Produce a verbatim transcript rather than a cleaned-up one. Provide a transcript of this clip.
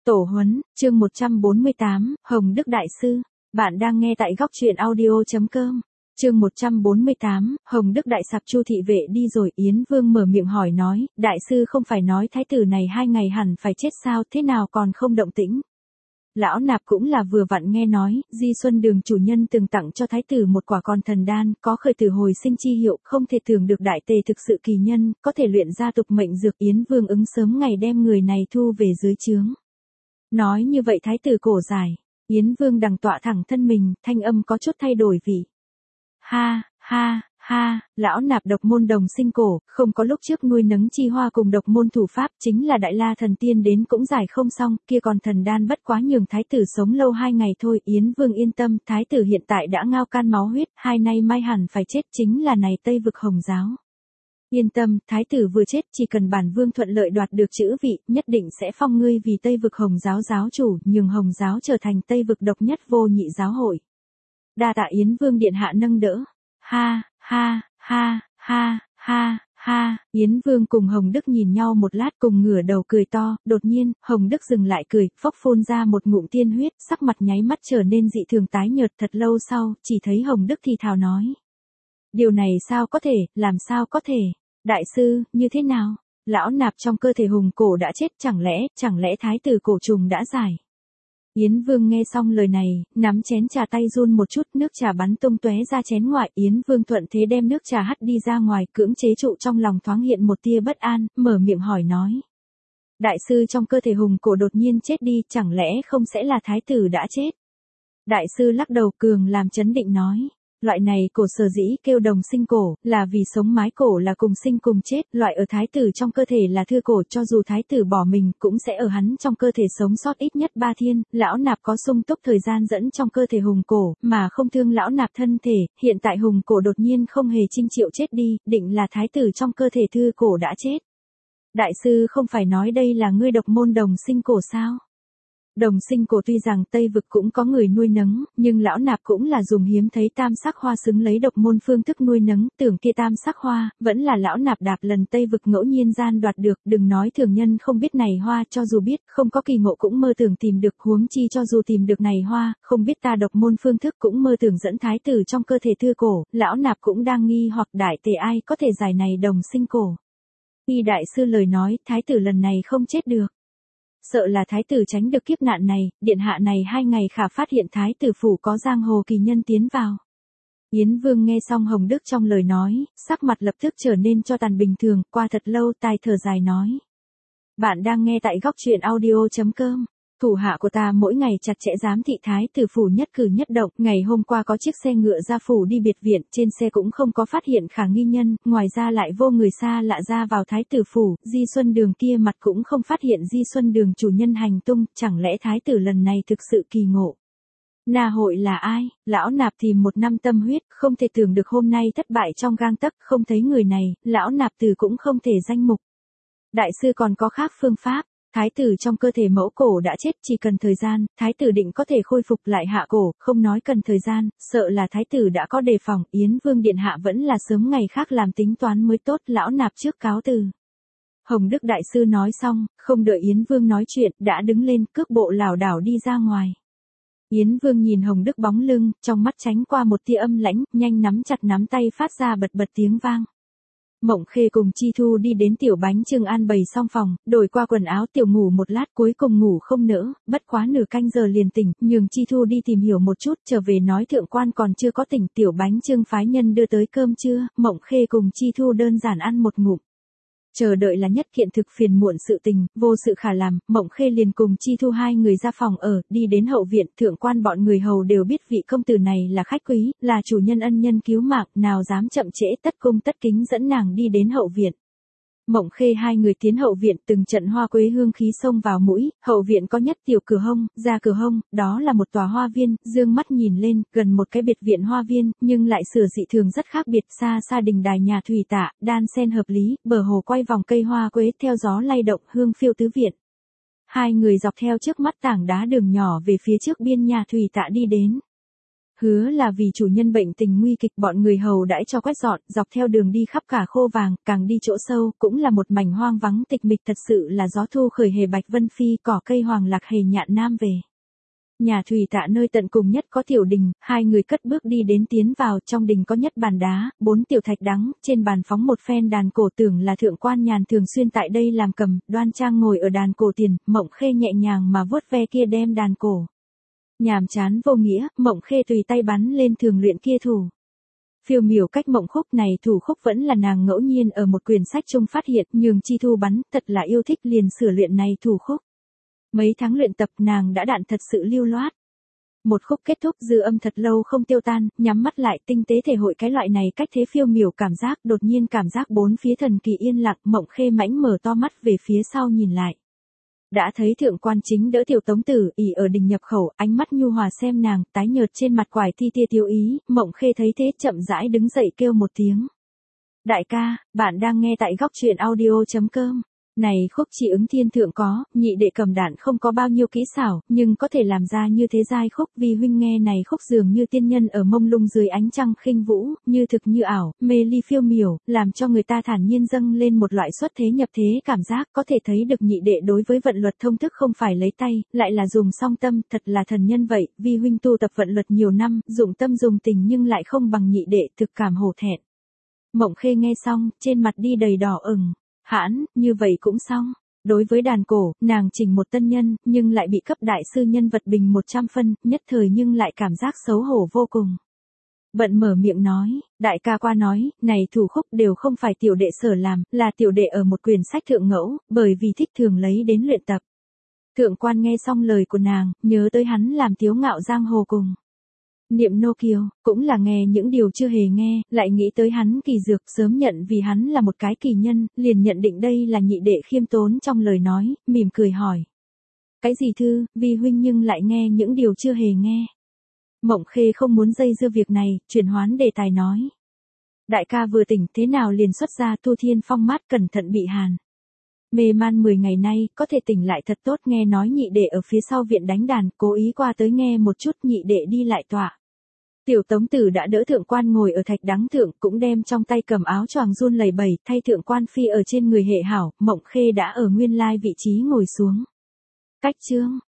Tổ huấn, chương một trăm bốn mươi tám, Hồng Đức Đại Sư. Bạn đang nghe tại góc truyện audio.com. Chương một trăm bốn mươi tám, Hồng Đức Đại Sạp. Chu thị vệ đi rồi, Yến Vương mở miệng hỏi nói, đại sư không phải nói thái tử này hai ngày hẳn phải chết sao, thế nào còn không động tĩnh? Lão nạp cũng là vừa vặn nghe nói, Di Xuân Đường chủ nhân từng tặng cho thái tử một quả còn thần đan, có khởi tử hồi sinh chi hiệu, không thể tưởng được đại tề thực sự kỳ nhân, có thể luyện ra tục mệnh dược. Yến Vương ứng sớm ngày đem người này thu về dưới trướng. Nói như vậy thái tử cổ dài, Yến Vương đằng tọa thẳng thân mình, thanh âm có chút thay đổi vị. Ha, ha, ha, lão nạp độc môn đồng sinh cổ, không có lúc trước nuôi nấng chi hoa cùng độc môn thủ pháp, chính là đại la thần tiên đến cũng giải không xong, kia còn thần đan bất quá nhường thái tử sống lâu hai ngày thôi. Yến Vương yên tâm, thái tử hiện tại đã ngao can máu huyết, hai nay mai hẳn phải chết, chính là này Tây vực Hồng giáo. Yên tâm, thái tử vừa chết, chỉ cần bản vương thuận lợi đoạt được chữ vị, nhất định sẽ phong ngươi vì Tây vực Hồng giáo giáo chủ, nhường Hồng giáo trở thành Tây vực độc nhất vô nhị giáo hội. Đa tạ Yến Vương điện hạ nâng đỡ. Ha, ha, ha, ha, ha, ha, Yến Vương cùng Hồng Đức nhìn nhau một lát cùng ngửa đầu cười to, đột nhiên, Hồng Đức dừng lại cười, phốc phun ra một ngụm tiên huyết, sắc mặt nháy mắt trở nên dị thường tái nhợt. Thật lâu sau, chỉ thấy Hồng Đức thì thào nói. Điều này sao có thể, làm sao có thể? Đại sư, như thế nào? Lão nạp trong cơ thể hùng cổ đã chết, chẳng lẽ, chẳng lẽ thái tử cổ trùng đã giải? Yến Vương nghe xong lời này, nắm chén trà tay run một chút, nước trà bắn tung tóe ra chén ngoại. Yến Vương thuận thế đem nước trà hắt đi ra ngoài, cưỡng chế trụ trong lòng thoáng hiện một tia bất an, mở miệng hỏi nói. Đại sư trong cơ thể hùng cổ đột nhiên chết đi, chẳng lẽ không sẽ là thái tử đã chết? Đại sư lắc đầu cường làm chấn định nói. Loại này cổ sở dĩ kêu đồng sinh cổ, là vì sống mái cổ là cùng sinh cùng chết, loại ở thái tử trong cơ thể là thư cổ, cho dù thái tử bỏ mình, cũng sẽ ở hắn trong cơ thể sống sót ít nhất ba thiên. Lão nạp có sung túc thời gian dẫn trong cơ thể hùng cổ, mà không thương lão nạp thân thể, hiện tại hùng cổ đột nhiên không hề chinh triệu chết đi, định là thái tử trong cơ thể thư cổ đã chết. Đại sư không phải nói đây là ngươi độc môn đồng sinh cổ sao? Đồng sinh cổ tuy rằng Tây vực cũng có người nuôi nấng, nhưng lão nạp cũng là dùng hiếm thấy tam sắc hoa xứng lấy độc môn phương thức nuôi nấng, tưởng kia tam sắc hoa, vẫn là lão nạp đạp lần Tây vực ngẫu nhiên gian đoạt được, đừng nói thường nhân không biết này hoa, cho dù biết, không có kỳ ngộ cũng mơ tưởng tìm được, huống chi cho dù tìm được này hoa, không biết ta độc môn phương thức cũng mơ tưởng dẫn thái tử trong cơ thể thư cổ, lão nạp cũng đang nghi hoặc đại tề ai có thể giải này đồng sinh cổ. Y đại sư lời nói, thái tử lần này không chết được. Sợ là thái tử tránh được kiếp nạn này, điện hạ này hai ngày khả phát hiện thái tử phủ có giang hồ kỳ nhân tiến vào. Yến Vương nghe xong Hồng Đức trong lời nói, sắc mặt lập tức trở nên cho tàn bình thường, qua thật lâu tai thở dài nói. Bạn đang nghe tại góc truyện audio.com. Thủ hạ của ta mỗi ngày chặt chẽ giám thị thái tử phủ nhất cử nhất động, ngày hôm qua có chiếc xe ngựa ra phủ đi biệt viện, trên xe cũng không có phát hiện khả nghi nhân, ngoài ra lại vô người xa lạ ra vào thái tử phủ, Di Xuân Đường kia mặt cũng không phát hiện Di Xuân Đường chủ nhân hành tung, chẳng lẽ thái tử lần này thực sự kỳ ngộ? Na hội là ai? Lão nạp tìm một năm tâm huyết, không thể tưởng được hôm nay thất bại trong gang tấc, không thấy người này, lão nạp từ cũng không thể danh mục. Đại sư còn có khác phương pháp? Thái tử trong cơ thể mẫu cổ đã chết, chỉ cần thời gian, thái tử định có thể khôi phục lại hạ cổ, không nói cần thời gian, sợ là thái tử đã có đề phòng. Yến Vương điện hạ vẫn là sớm ngày khác làm tính toán mới tốt, lão nạp trước cáo từ. Hồng Đức đại sư nói xong, không đợi Yến Vương nói chuyện, đã đứng lên, cước bộ lảo đảo đi ra ngoài. Yến Vương nhìn Hồng Đức bóng lưng, trong mắt tránh qua một tia âm lãnh, nhanh nắm chặt nắm tay phát ra bật bật tiếng vang. Mộng Khê cùng Chi Thu đi đến tiểu bánh trưng an bày xong phòng, đổi qua quần áo tiểu ngủ một lát, cuối cùng ngủ không nỡ, bất quá nửa canh giờ liền tỉnh, nhường Chi Thu đi tìm hiểu một chút, trở về nói thượng quan còn chưa có tỉnh. Tiểu bánh trưng phái nhân đưa tới cơm trưa, Mộng Khê cùng Chi Thu đơn giản ăn một ngụm. Chờ đợi là nhất kiện thực phiền muộn sự tình, vô sự khả làm, Mộng Khê liền cùng Chi Thu hai người ra phòng ở, đi đến hậu viện, thượng quan bọn người hầu đều biết vị công tử này là khách quý, là chủ nhân ân nhân cứu mạng, nào dám chậm trễ, tất cung tất kính dẫn nàng đi đến hậu viện. Mộng Khê hai người tiến hậu viện, từng trận hoa quế hương khí xông vào mũi, hậu viện có nhất tiểu cửa hông, ra cửa hông, đó là một tòa hoa viên, dương mắt nhìn lên, gần một cái biệt viện hoa viên, nhưng lại sửa dị thường rất khác biệt, xa xa đình đài nhà thủy tạ, đan sen hợp lý, bờ hồ quay vòng cây hoa quế, theo gió lay động, hương phiêu tứ viện. Hai người dọc theo trước mắt tảng đá đường nhỏ về phía trước biên nhà thủy tạ đi đến. Hứa là vì chủ nhân bệnh tình nguy kịch bọn người hầu đãi cho quét dọn, dọc theo đường đi khắp cả khô vàng, càng đi chỗ sâu, cũng là một mảnh hoang vắng tịch mịch thật sự là gió thu khởi hề bạch vân phi, cỏ cây hoàng lạc hề nhạn nam về. Nhà thủy tạ nơi tận cùng nhất có tiểu đình, hai người cất bước đi đến tiến vào, trong đình có nhất bàn đá, bốn tiểu thạch đắng, trên bàn phóng một phen đàn cổ, tưởng là thượng quan nhàn thường xuyên tại đây làm cầm, đoan trang ngồi ở đàn cổ tiền, Mộng Khê nhẹ nhàng mà vuốt ve kia đem đàn cổ. Nhàm chán vô nghĩa, Mộng Khê tùy tay bắn lên thường luyện kia thủ. Phiêu miểu cách mộng khúc này thủ khúc vẫn là nàng ngẫu nhiên ở một quyển sách chung phát hiện, nhường chi thu bắn, thật là yêu thích liền sửa luyện này thủ khúc. Mấy tháng luyện tập nàng đã đạn thật sự lưu loát. Một khúc kết thúc dư âm thật lâu không tiêu tan, nhắm mắt lại tinh tế thể hội cái loại này cách thế phiêu miểu cảm giác, đột nhiên cảm giác bốn phía thần kỳ yên lặng, Mộng Khê mãnh mở to mắt về phía sau nhìn lại. Đã thấy thượng quan chính đỡ tiểu tống tử ỉ ở đình nhập khẩu, ánh mắt nhu hòa xem nàng, tái nhợt trên mặt quải ti tia tiêu ý, Mộng Khê thấy thế chậm rãi đứng dậy kêu một tiếng. Đại ca, bạn đang nghe tại góc truyện audio.com. Này khúc chỉ ứng thiên thượng có, nhị đệ cầm đạn không có bao nhiêu kỹ xảo, nhưng có thể làm ra như thế giai khúc, vì huynh nghe này khúc dường như tiên nhân ở mông lung dưới ánh trăng khinh vũ, như thực như ảo, mê ly phiêu miểu, làm cho người ta thản nhiên dâng lên một loại xuất thế nhập thế cảm giác, có thể thấy được nhị đệ đối với vận luật thông thức không phải lấy tay, lại là dùng song tâm, thật là thần nhân vậy, vì huynh tu tập vận luật nhiều năm, dụng tâm dùng tình nhưng lại không bằng nhị đệ, thực cảm hổ thẹn. Mộng Khê nghe xong, trên mặt đi đầy đỏ ửng. Hãn, như vậy cũng xong. Đối với đàn cổ, nàng chỉnh một tân nhân, nhưng lại bị cấp đại sư nhân vật bình một trăm phân, nhất thời nhưng lại cảm giác xấu hổ vô cùng. Bận mở miệng nói, đại ca qua nói, này thủ khúc đều không phải tiểu đệ sở làm, là tiểu đệ ở một quyển sách thượng ngẫu, bởi vì thích thường lấy đến luyện tập. Thượng quan nghe xong lời của nàng, nhớ tới hắn làm tiếu ngạo giang hồ cùng. Niệm nô kiều, cũng là nghe những điều chưa hề nghe, lại nghĩ tới hắn kỳ dược, sớm nhận vì hắn là một cái kỳ nhân, liền nhận định đây là nhị đệ khiêm tốn trong lời nói, mỉm cười hỏi. Cái gì thư, vì huynh nhưng lại nghe những điều chưa hề nghe. Mộng Khê không muốn dây dưa việc này, chuyển hoán đề tài nói. Đại ca vừa tỉnh thế nào liền xuất ra thu thiên phong mát cẩn thận bị hàn. Mê man mười ngày nay, có thể tỉnh lại thật tốt, nghe nói nhị đệ ở phía sau viện đánh đàn, cố ý qua tới nghe một chút, nhị đệ đi lại tọa. Tiểu tống tử đã đỡ thượng quan ngồi ở thạch đắng thượng, cũng đem trong tay cầm áo choàng run lẩy bẩy, thay thượng quan phi ở trên người hệ hảo, Mộng Khê đã ở nguyên lai vị trí ngồi xuống. Cách chương,